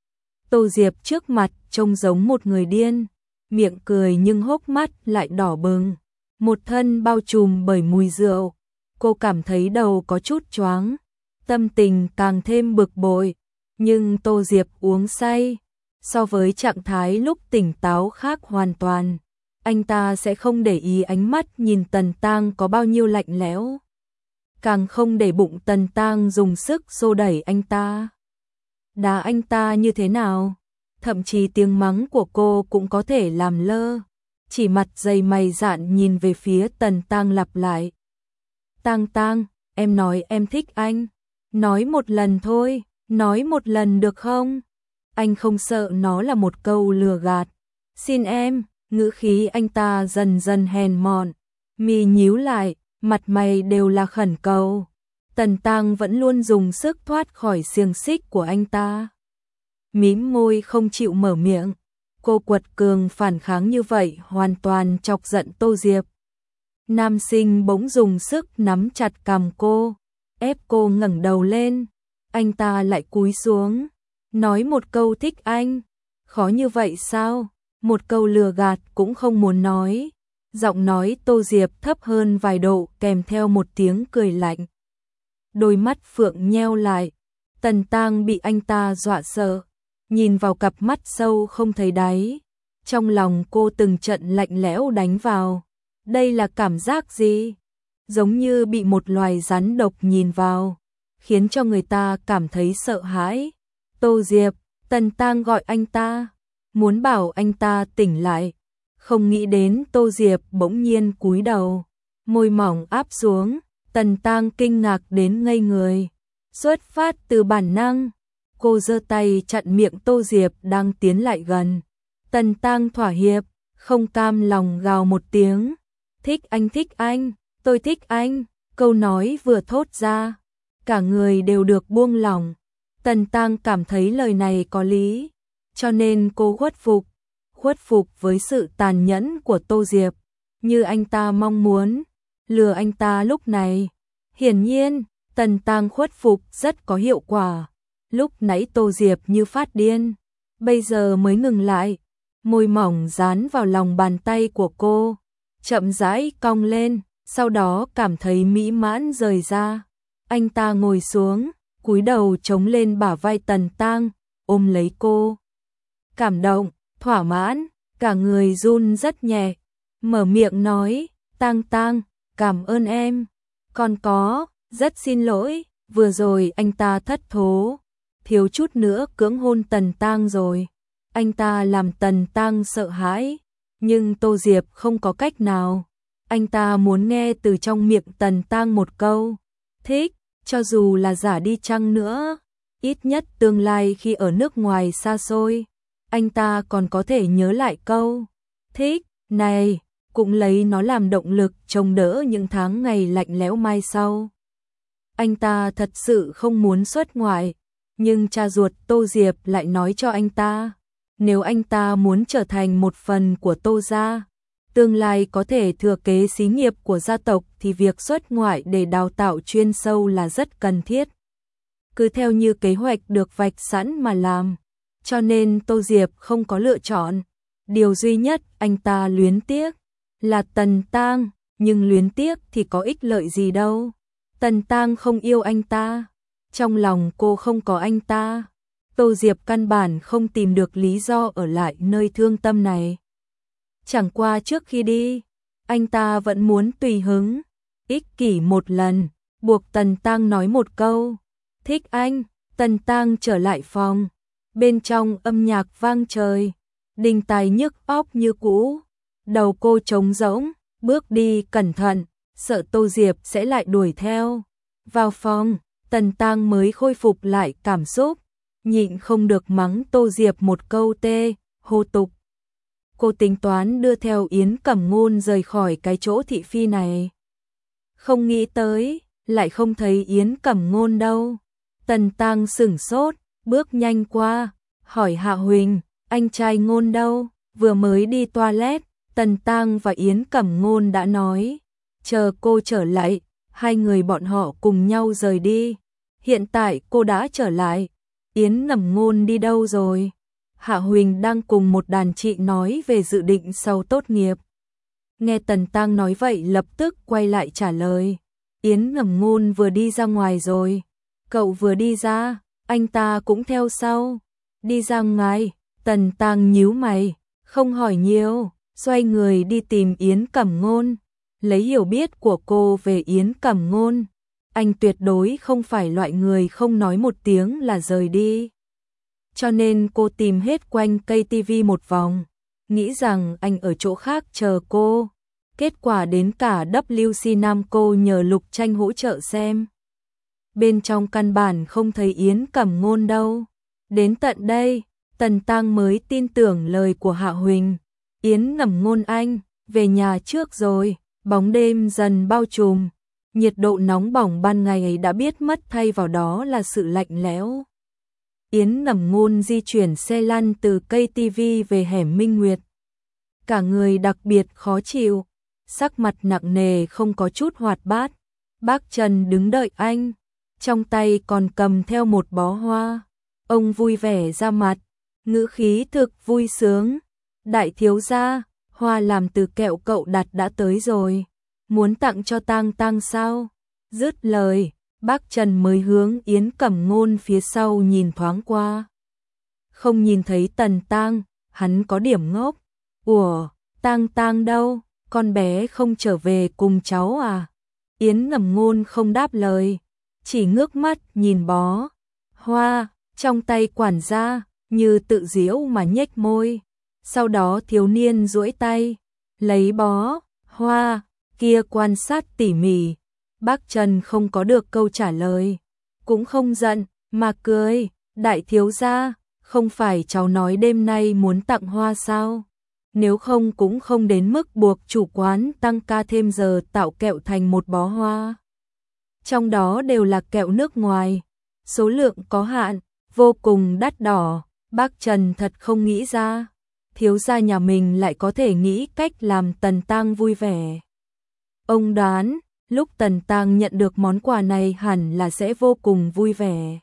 Tô Diệp trước mặt trông giống một người điên, miệng cười nhưng hốc mắt lại đỏ bừng, một thân bao trùm bởi mùi rượu. Cô cảm thấy đầu có chút choáng, tâm tình càng thêm bực bội. Nhưng Tô Diệp uống say, so với trạng thái lúc tỉnh táo khác hoàn toàn. Anh ta sẽ không để ý ánh mắt nhìn Tần Tang có bao nhiêu lạnh lẽo, càng không để bụng Tần Tang dùng sức xô đẩy anh ta, đá anh ta như thế nào. Thậm chí tiếng mắng của cô cũng có thể làm lơ, chỉ mặt dày mày dạn nhìn về phía Tần Tang lặp lại. Tang Tang, em nói em thích anh, nói một lần thôi, nói một lần được không? Anh không sợ nó là một câu lừa gạt. Xin em. Ngữ khí anh ta dần dần hèn mọn, mi nhíu lại, mặt mày đều là khẩn cầu. Tần Tang vẫn luôn dùng sức thoát khỏi xiềng xích của anh ta, mím môi không chịu mở miệng. Cô quật cường phản kháng như vậy hoàn toàn chọc giận Tô Diệp. Nam sinh bỗng dùng sức nắm chặt cằm cô, ép cô ngẩng đầu lên. Anh ta lại cúi xuống, nói một câu thích anh. Khó như vậy sao? Một câu lừa gạt cũng không muốn nói. Giọng nói Tô Diệp thấp hơn vài độ kèm theo một tiếng cười lạnh. Đôi mắt phượng nheo lại. Tần Tang bị anh ta dọa sợ, nhìn vào cặp mắt sâu không thấy đáy. Trong lòng cô từng trận lạnh lẽo đánh vào. Đây là cảm giác gì? giống như bị một loài rắn độc nhìn vào, khiến cho người ta cảm thấy sợ hãi. Tô Diệp, Tần Tang gọi anh ta, muốn bảo anh ta tỉnh lại. Không nghĩ đến Tô Diệp bỗng nhiên cúi đầu, môi mỏng áp xuống, Tần Tang kinh ngạc đến ngây người. Xuất phát từ bản năng, cô giơ tay chặn miệng Tô Diệp đang tiến lại gần. Tần Tang thỏa hiệp, không cam lòng gào một tiếng. Thích anh, thích anh, tôi thích anh. Câu nói vừa thốt ra, cả người đều được buông lỏng. Tần Tang cảm thấy lời này có lý, cho nên cô khuất phục, khuất phục với sự tàn nhẫn của Tô Diệp, như anh ta mong muốn, lừa anh ta lúc này. Hiển nhiên, Tần Tang khuất phục rất có hiệu quả. Lúc nãy Tô Diệp như phát điên, bây giờ mới ngừng lại, môi mỏng dán vào lòng bàn tay của cô, chậm rãi cong lên, sau đó cảm thấy mỹ mãn rời ra. Anh ta ngồi xuống, cúi đầu chống lên bả vai Tần Tang, ôm lấy cô. Cảm động, thỏa mãn, cả người run rất nhẹ, mở miệng nói, Tang Tang, cảm ơn em. Còn có, rất xin lỗi, vừa rồi anh ta thất thố, thiếu chút nữa cưỡng hôn Tần Tang rồi. Anh ta làm Tần Tang sợ hãi, nhưng Tô Diệp không có cách nào. Anh ta muốn nghe từ trong miệng Tần Tang một câu, thích, cho dù là giả đi chăng nữa, ít nhất tương lai khi ở nước ngoài xa xôi, anh ta còn có thể nhớ lại câu, thích, này, cũng lấy nó làm động lực chống đỡ những tháng ngày lạnh lẽo mai sau. Anh ta thật sự không muốn xuất ngoại, nhưng cha ruột Tô Diệp lại nói cho anh ta, nếu anh ta muốn trở thành một phần của Tô gia, tương lai có thể thừa kế xí nghiệp của gia tộc thì việc xuất ngoại để đào tạo chuyên sâu là rất cần thiết. Cứ theo như kế hoạch được vạch sẵn mà làm, cho nên Tô Diệp không có lựa chọn. Điều duy nhất anh ta luyến tiếc là Tần Tang, nhưng luyến tiếc thì có ích lợi gì đâu. Tần Tang không yêu anh ta, trong lòng cô không có anh ta. Tô Diệp căn bản không tìm được lý do ở lại nơi thương tâm này. Chẳng qua trước khi đi, anh ta vẫn muốn tùy hứng, ích kỷ một lần, buộc Tần Tang nói một câu, thích anh. Tần Tang trở lại phòng, bên trong âm nhạc vang trời, đình tài nhức óc như cũ, đầu cô trống rỗng, bước đi cẩn thận, sợ Tô Diệp sẽ lại đuổi theo. Vào phòng, Tần Tang mới khôi phục lại cảm xúc, nhịn không được mắng Tô Diệp một câu tê, hô tục. Cô tính toán đưa theo Yến Cẩm Ngôn rời khỏi cái chỗ thị phi này. Không nghĩ tới, lại không thấy Yến Cẩm Ngôn đâu. Tần Tang sửng sốt, bước nhanh qua, hỏi Hạ Huỳnh, anh trai Ngôn đâu? Vừa mới đi toilet, Tần Tang và Yến Cẩm Ngôn đã nói, chờ cô trở lại, hai người bọn họ cùng nhau rời đi. Hiện tại cô đã trở lại, Yến Cẩm Ngôn đi đâu rồi? Hạ Huỳnh đang cùng một đàn chị nói về dự định sau tốt nghiệp. Nghe Tần Tang nói vậy lập tức quay lại trả lời, Yến Cẩm Ngôn vừa đi ra ngoài rồi. Cậu vừa đi ra, anh ta cũng theo sau. Đi ra ngoài, Tần Tang nhíu mày, không hỏi nhiều, xoay người đi tìm Yến Cẩm Ngôn. Lấy hiểu biết của cô về Yến Cẩm Ngôn, anh tuyệt đối không phải loại người không nói một tiếng là rời đi. Cho nên cô tìm hết quanh cây tivi một vòng, nghĩ rằng anh ở chỗ khác chờ cô. Kết quả đến cả W C Nam cô nhờ Lục Tranh hỗ trợ xem. Bên trong căn bản không thấy Yến Cẩm Ngôn đâu. Đến tận đây, Tần Tang mới tin tưởng lời của Hạ Huỳnh. Yến Cẩm Ngôn anh, về nhà trước rồi. Bóng đêm dần bao trùm, nhiệt độ nóng bỏng ban ngày đã biết mất thay vào đó là sự lạnh lẽo. Yến Cẩm Ngôn di chuyển xe lăn từ cây tivi về hẻm Minh Nguyệt. Cả người đặc biệt khó chịu, sắc mặt nặng nề không có chút hoạt bát. Bác Trần đứng đợi anh, trong tay còn cầm theo một bó hoa. Ông vui vẻ ra mặt, ngữ khí thực vui sướng. Đại thiếu gia, hoa làm từ kẹo cậu đặt đã tới rồi. Muốn tặng cho Tang Tang sao? Dứt lời, bác Trần mới hướng Yến Cẩm Ngôn phía sau nhìn thoáng qua. Không nhìn thấy Tần Tang, hắn có điểm ngốc. Ủa, Tang Tang đâu? Con bé không trở về cùng cháu à? Yến Ngầm Ngôn không đáp lời, chỉ ngước mắt nhìn bó hoa trong tay quản gia, như tự giễu mà nhếch môi. Sau đó thiếu niên duỗi tay, lấy bó hoa kia quan sát tỉ mỉ. Bác Trần không có được câu trả lời, cũng không giận, mà cười. Đại thiếu gia, không phải cháu nói đêm nay muốn tặng hoa sao? Nếu không cũng không đến mức buộc chủ quán tăng ca thêm giờ tạo kẹo thành một bó hoa. Trong đó đều là kẹo nước ngoài, số lượng có hạn, vô cùng đắt đỏ. Bác Trần thật không nghĩ ra, thiếu gia nhà mình lại có thể nghĩ cách làm Tần Tăng vui vẻ. Ông đoán, lúc Tần Tăng nhận được món quà này hẳn là sẽ vô cùng vui vẻ.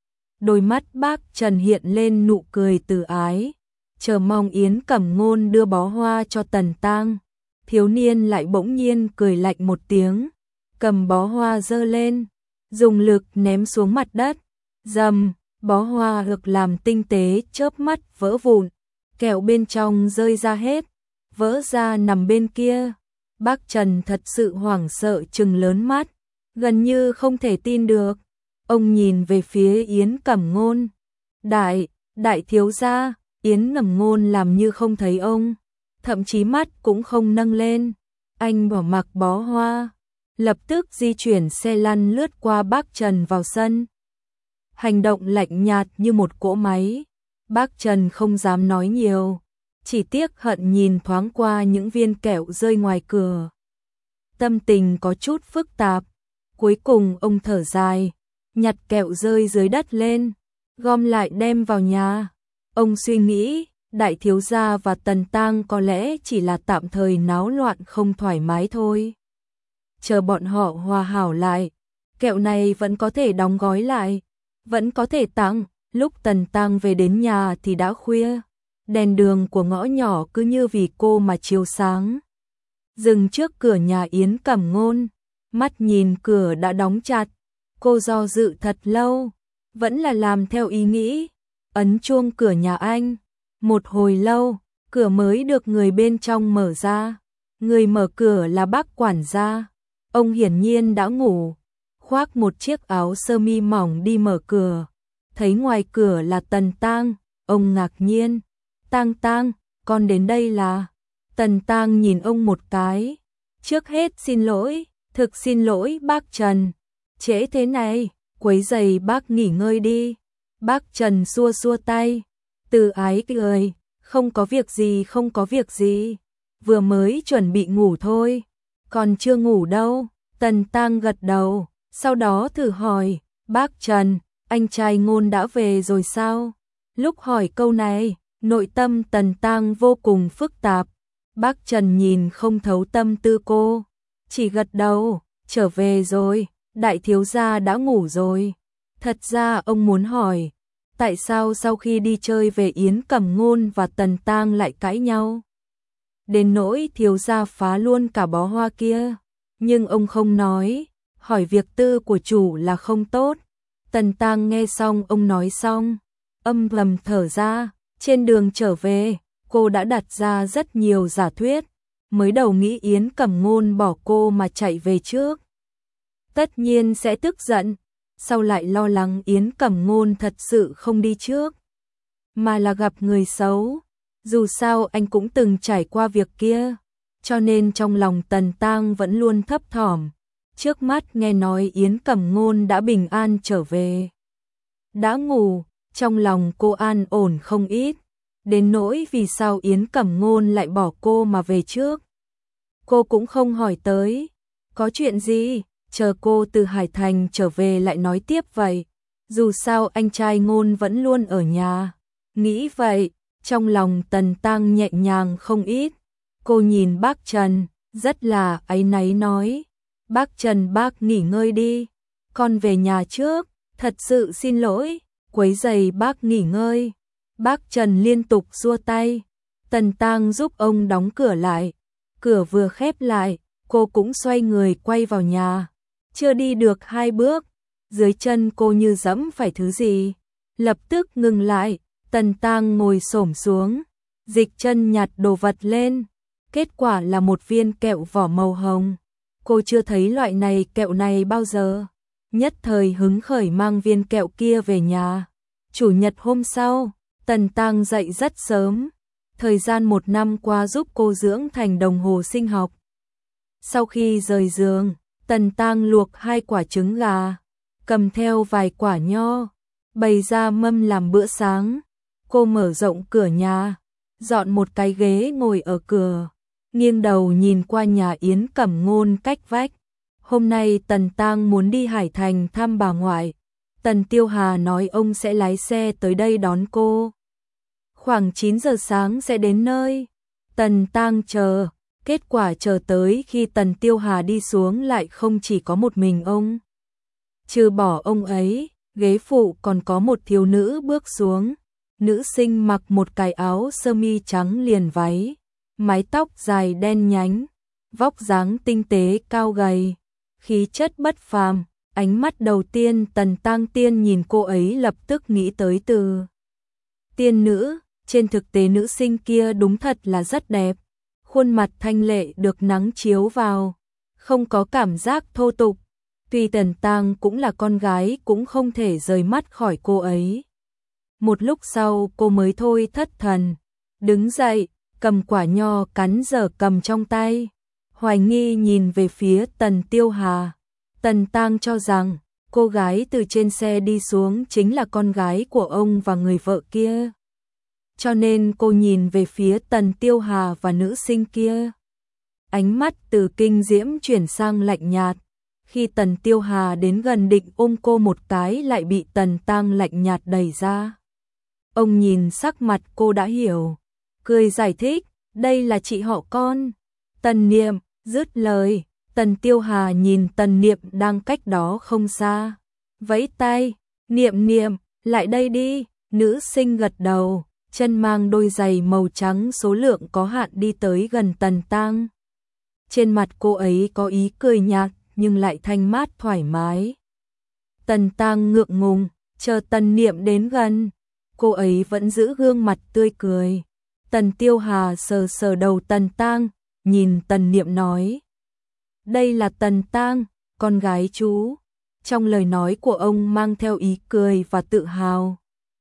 Đôi mắt bác Trần hiện lên nụ cười từ ái, chờ mong Yến Cẩm Ngôn đưa bó hoa cho Tần Tăng. Thiếu niên lại bỗng nhiên cười lạnh một tiếng, cầm bó hoa giơ lên, dùng lực ném xuống mặt đất. Rầm, bó hoa được làm tinh tế chớp mắt vỡ vụn, kẹo bên trong rơi ra hết, vỡ ra nằm bên kia. Bác Trần thật sự hoảng sợ trừng lớn mắt, gần như không thể tin được. Ông nhìn về phía Yến Cẩm Ngôn. Đại, đại thiếu gia. Yến Ngầm Ngôn làm như không thấy ông, thậm chí mắt cũng không nâng lên. Anh bỏ mặc bó hoa, lập tức di chuyển xe lăn lướt qua bác Trần vào sân. Hành động lạnh nhạt như một cỗ máy. Bác Trần không dám nói nhiều, chỉ tiếc hận nhìn thoáng qua những viên kẹo rơi ngoài cửa. Tâm tình có chút phức tạp. Cuối cùng ông thở dài, nhặt kẹo rơi dưới đất lên, gom lại đem vào nhà. Ông suy nghĩ, đại thiếu gia và Tần Tăng có lẽ chỉ là tạm thời náo loạn không thoải mái thôi. Chờ bọn họ hòa hảo lại, kẹo này vẫn có thể đóng gói lại, vẫn có thể tặng. Lúc Tần Tăng về đến nhà thì đã khuya, đèn đường của ngõ nhỏ cứ như vì cô mà chiếu sáng. Dừng trước cửa nhà Yến Cẩm Ngôn, mắt nhìn cửa đã đóng chặt, cô do dự thật lâu, vẫn là làm theo ý nghĩ. Ấn chuông cửa nhà anh, một hồi lâu, cửa mới được người bên trong mở ra. Người mở cửa là bác quản gia, ông hiển nhiên đã ngủ, khoác một chiếc áo sơ mi mỏng đi mở cửa. Thấy ngoài cửa là Tần Tăng, ông ngạc nhiên. Tăng Tăng, con đến đây là... Tần Tăng nhìn ông một cái. Trước hết xin lỗi, thực xin lỗi bác Trần. Trễ thế này, quấy rầy bác nghỉ ngơi đi. Bác Trần xua xua tay, từ ái cười, không có việc gì không có việc gì, vừa mới chuẩn bị ngủ thôi, còn chưa ngủ đâu. Tần Tăng gật đầu, sau đó thử hỏi, bác Trần, anh trai Ngôn đã về rồi sao? Lúc hỏi câu này, nội tâm Tần Tăng vô cùng phức tạp. Bác Trần nhìn không thấu tâm tư cô, chỉ gật đầu, trở về rồi, đại thiếu gia đã ngủ rồi. Thật ra ông muốn hỏi, tại sao sau khi đi chơi về Yến Cẩm Ngôn và Tần Tăng lại cãi nhau? Đến nỗi thiếu gia phá luôn cả bó hoa kia. Nhưng ông không nói, hỏi việc tư của chủ là không tốt. Tần Tăng nghe xong ông nói xong, âm thầm thở ra. Trên đường trở về, cô đã đặt ra rất nhiều giả thuyết. Mới đầu nghĩ Yến Cẩm Ngôn bỏ cô mà chạy về trước, tất nhiên sẽ tức giận. Sau lại lo lắng Yến Cẩm Ngôn thật sự không đi trước, mà là gặp người xấu. Dù sao anh cũng từng trải qua việc kia, cho nên trong lòng Tần Tăng vẫn luôn thấp thỏm. Trước mắt nghe nói Yến Cẩm Ngôn đã bình an trở về, đã ngủ, trong lòng cô an ổn không ít. Đến nỗi vì sao Yến Cẩm Ngôn lại bỏ cô mà về trước, cô cũng không hỏi tới. Có chuyện gì, chờ cô từ Hải Thành trở về lại nói tiếp vậy. Dù sao anh trai Ngôn vẫn luôn ở nhà. Nghĩ vậy, trong lòng Tần Tăng nhẹ nhàng không ít. Cô nhìn bác Trần, rất là áy náy nói, bác Trần bác nghỉ ngơi đi, con về nhà trước, thật sự xin lỗi, quấy rầy bác nghỉ ngơi. Bác Trần liên tục xua tay. Tần Tăng giúp ông đóng cửa lại. Cửa vừa khép lại, cô cũng xoay người quay vào nhà. Chưa đi được hai bước, dưới chân cô như dẫm phải thứ gì, lập tức ngừng lại. Tần Tăng ngồi xổm xuống, dịch chân nhặt đồ vật lên. Kết quả là một viên kẹo vỏ màu hồng. cô chưa thấy loại này kẹo này bao giờ. Nhất thời hứng khởi mang viên kẹo kia về nhà. Chủ nhật hôm sau, Tần Tăng dậy rất sớm. Thời gian một năm qua giúp cô dưỡng thành đồng hồ sinh học. Sau khi rời giường, Tần Tăng luộc hai quả trứng gà, cầm theo vài quả nho, bày ra mâm làm bữa sáng. Cô mở rộng cửa nhà, dọn một cái ghế ngồi ở cửa, nghiêng đầu nhìn qua nhà Yến Cẩm Ngôn cách vách. Hôm nay Tần Tăng muốn đi Hải Thành thăm bà ngoại. Tần Tiêu Hà nói ông sẽ lái xe tới đây đón cô. Khoảng chín giờ sáng sẽ đến nơi. Tần Tăng chờ, kết quả chờ tới khi Tần Tiêu Hà đi xuống lại không chỉ có một mình ông. Trừ bỏ ông ấy, ghế phụ còn có một thiếu nữ bước xuống. Nữ sinh mặc một cái áo sơ mi trắng liền váy, mái tóc dài đen nhánh, vóc dáng tinh tế cao gầy, khí chất bất phàm. Ánh mắt đầu tiên Tần Tăng Tiên nhìn cô ấy lập tức nghĩ tới từ tiên nữ. Trên thực tế nữ sinh kia đúng thật là rất đẹp, khuôn mặt thanh lệ được nắng chiếu vào, không có cảm giác thô tục. Tuy Tần Tăng cũng là con gái cũng không thể rời mắt khỏi cô ấy. Một lúc sau cô mới thôi thất thần, đứng dậy, cầm quả nho cắn dở cầm trong tay, hoài nghi nhìn về phía Tần Tiêu Hà. Tần Tăng cho rằng cô gái từ trên xe đi xuống chính là con gái của ông và người vợ kia. Cho nên cô nhìn về phía Tần Tiêu Hà và nữ sinh kia. Ánh mắt từ kinh diễm chuyển sang lạnh nhạt. Khi Tần Tiêu Hà đến gần định ôm cô một cái lại bị Tần Tăng lạnh nhạt đẩy ra. Ông nhìn sắc mặt cô đã hiểu, cười giải thích, đây là chị họ con. Tần Niệm, dứt lời, Tần Tiêu Hà nhìn Tần Niệm đang cách đó không xa. Vẫy tay, Niệm Niệm, lại đây đi, nữ sinh gật đầu, chân mang đôi giày màu trắng số lượng có hạn đi tới gần Tần Tăng. Trên mặt cô ấy có ý cười nhạt nhưng lại thanh mát thoải mái. Tần Tăng ngượng ngùng, chờ Tần Niệm đến gần, cô ấy vẫn giữ gương mặt tươi cười. Tần Tiêu Hà sờ sờ đầu Tần Tăng, nhìn Tần Niệm nói. Đây là Tần Tăng, con gái chú. Trong lời nói của ông mang theo ý cười và tự hào.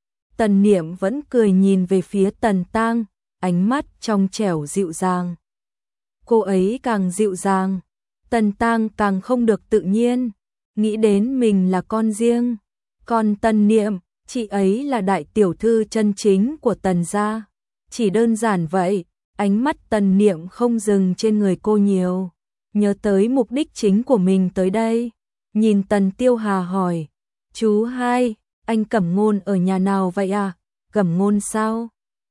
Tần Niệm vẫn cười nhìn về phía Tần Tăng, ánh mắt trong trẻo dịu dàng. Cô ấy càng dịu dàng, Tần Tăng càng không được tự nhiên, nghĩ đến mình là con riêng. Còn Tần Niệm, chị ấy là đại tiểu thư chân chính của Tần gia. Chỉ đơn giản vậy, ánh mắt Tần Niệm không dừng trên người cô nhiều. Nhớ tới mục đích chính của mình tới đây, nhìn Tần Tiêu Hà hỏi, chú hai, anh Cẩm Ngôn ở nhà nào vậy à? Cẩm Ngôn sao?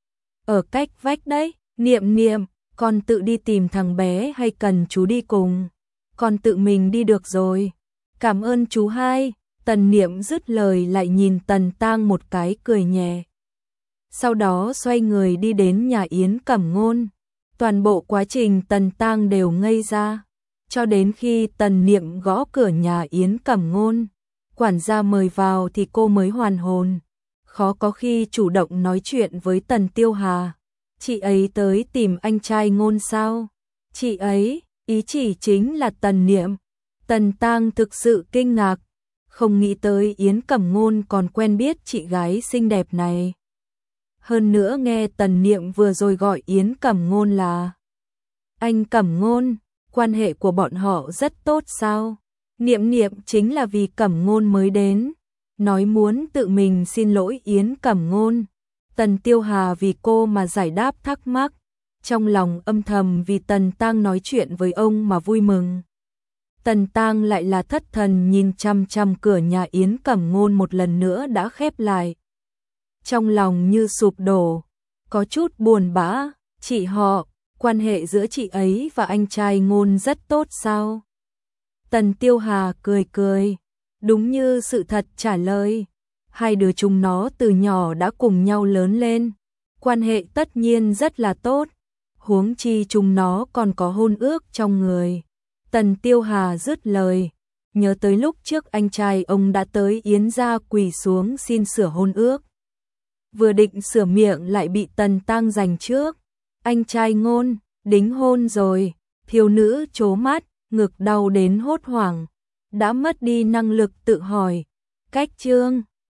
Ở cách vách đấy. Niệm Niệm, con tự đi tìm thằng bé hay cần chú đi cùng? Con tự mình đi được rồi. Cảm ơn chú hai. Tần Niệm dứt lời lại nhìn Tần Tăng một cái cười nhẹ. Sau đó xoay người đi đến nhà Yến Cẩm Ngôn. Toàn bộ quá trình Tần Tăng đều ngây ra. Cho đến khi Tần Niệm gõ cửa nhà Yến Cẩm Ngôn, quản gia mời vào thì cô mới hoàn hồn. Khó có khi chủ động nói chuyện với Tần Tiêu Hà. Chị ấy tới tìm anh trai Ngôn sao? Chị ấy, ý chỉ chính là Tần Niệm. Tần Tăng thực sự kinh ngạc, không nghĩ tới Yến Cẩm Ngôn còn quen biết chị gái xinh đẹp này. Hơn nữa nghe Tần Niệm vừa rồi gọi Yến Cẩm Ngôn là anh Cẩm Ngôn, quan hệ của bọn họ rất tốt sao? Niệm Niệm chính là vì Cẩm Ngôn mới đến, nói muốn tự mình xin lỗi Yến Cẩm Ngôn. Tần Tiêu Hà vì cô mà giải đáp thắc mắc, trong lòng âm thầm vì Tần Tăng nói chuyện với ông mà vui mừng. Tần Tăng lại là thất thần nhìn chăm chăm cửa nhà Yến Cẩm Ngôn một lần nữa đã khép lại. Trong lòng như sụp đổ, có chút buồn bã, chị họ, quan hệ giữa chị ấy và anh trai Ngôn rất tốt sao? Tần Tiêu Hà cười cười, đúng như sự thật trả lời. Hai đứa chúng nó từ nhỏ đã cùng nhau lớn lên, quan hệ tất nhiên rất là tốt, huống chi chúng nó còn có hôn ước trong người. Tần Tiêu Hà dứt lời, nhớ tới lúc trước anh trai ông đã tới Yến gia quỳ xuống xin sửa hôn ước. Vừa định sửa miệng lại bị Tần Tăng giành trước. Anh trai Ngôn, đính hôn rồi, thiếu nữ trố mắt, ngực đau đến hốt hoảng, đã mất đi năng lực tự hỏi. Cách Trương